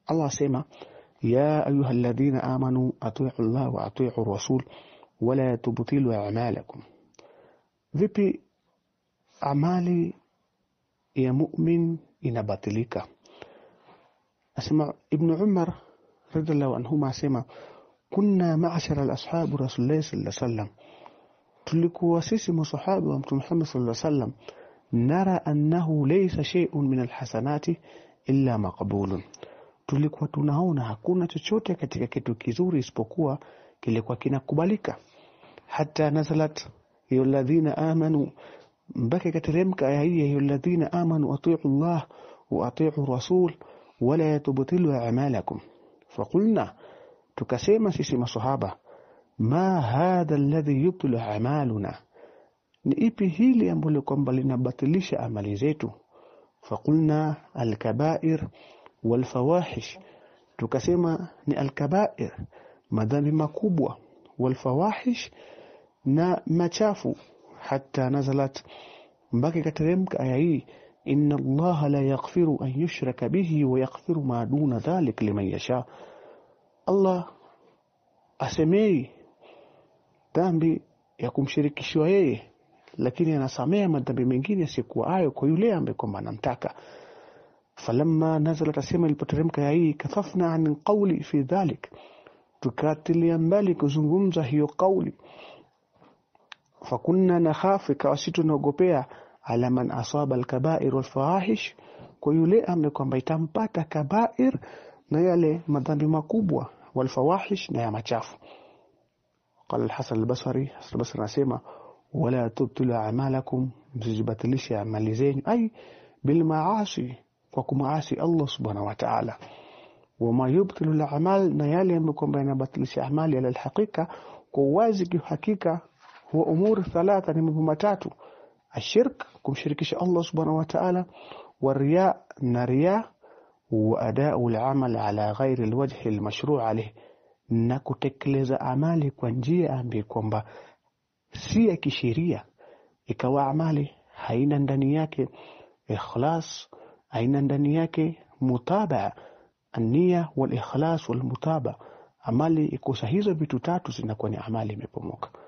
Allah sema ya ayyuhalladhina amanu atii'u Allah wa atii'u rasul wa la tubtilu a'malakum. Vipi amali ya mu'min inabatilika? Asema Ibn Umar radhiallahu anhuma asema kunna ma'ashara al-ashab Rasulullah sallallahu alaihi wasallam, tulikuwa sisi masahaba wa Mtume Muhammad sallallahu alaihi wasallam, nara annahu laysa shay'un min alhasanati illa maqbulun, tulikuwa tunaona hakuna chochote katika kitu kizuri isipokuwa kilikuwa kinakubalika. Hatta nazalat ya alladhina amanu, mpaka kateremka aya hii ya alladhina amanu atii'u Allah wa atii'u rasul wa la tubtilu a'malakum. Faqulna, tukasema sisi masahaba, ma hadha alladhi yubtilu a'maluna, ni ipi hili ambalo kwamba linabatilisha amali zetu? Faqulna al-kaba'ir wal-fawahish, tukasema ni al-kaba'ir, madhambi makubwa, wal-fawahish, na machafu. Hatta nazalat, mpaka kateremka aya hii, inna Allah la yaghfiru an yushraka bihi wa yaghfiru ma duna dhalik liman yasha. Allah asemei dhambi ya kumshirikishwa yeye, lakini anasamehe madhambi mengine yasiyokuwa hayo kwa yule ambaye kwamba anamtaka. Falamma nazalat, asema ilipoteremka ya hii, kafafna an qawli fi dhalik, tukatilia mbali kuzungumza hiyo kauli. Fakunna nakhafu, kawasitu naogopea, ala man asaba al-kaba'ir wal-fawahish, kwa yule ambaye kwamba itampata kaba'ir na yale madhambi makubwa, wal-fawahish na ya machafu. قال الحسن البصري anasema wala tubtilu a'malakum, msijibatilishe amali zenu, ay bil ma'asi, kwa kumaasi Allah subhanahu wa ta'ala. Wama yubtilu al-a'mal, na yale ambayo kwamba yanabatilisha amali ala al-haqiqa, kwa wazi kihakika, huwa umur thalatha, ni mambo matatu: ashirk, kumshirikisha Allah subhanahu wa ta'ala, wariya, na riya, wa ada'u al-amal ala ghairi al-wajh al-mashru' alayhi, na kutekeleza amali kwa njia ambayo kwamba si ya kisheria, ikawa amali haina ndani yake ikhlas, haina ndani yake mutabaa, an-niyya wal ikhlas wal mutabaa. Amali ikosa hizo vitu tatu zinakuwa ni amali imepomoka.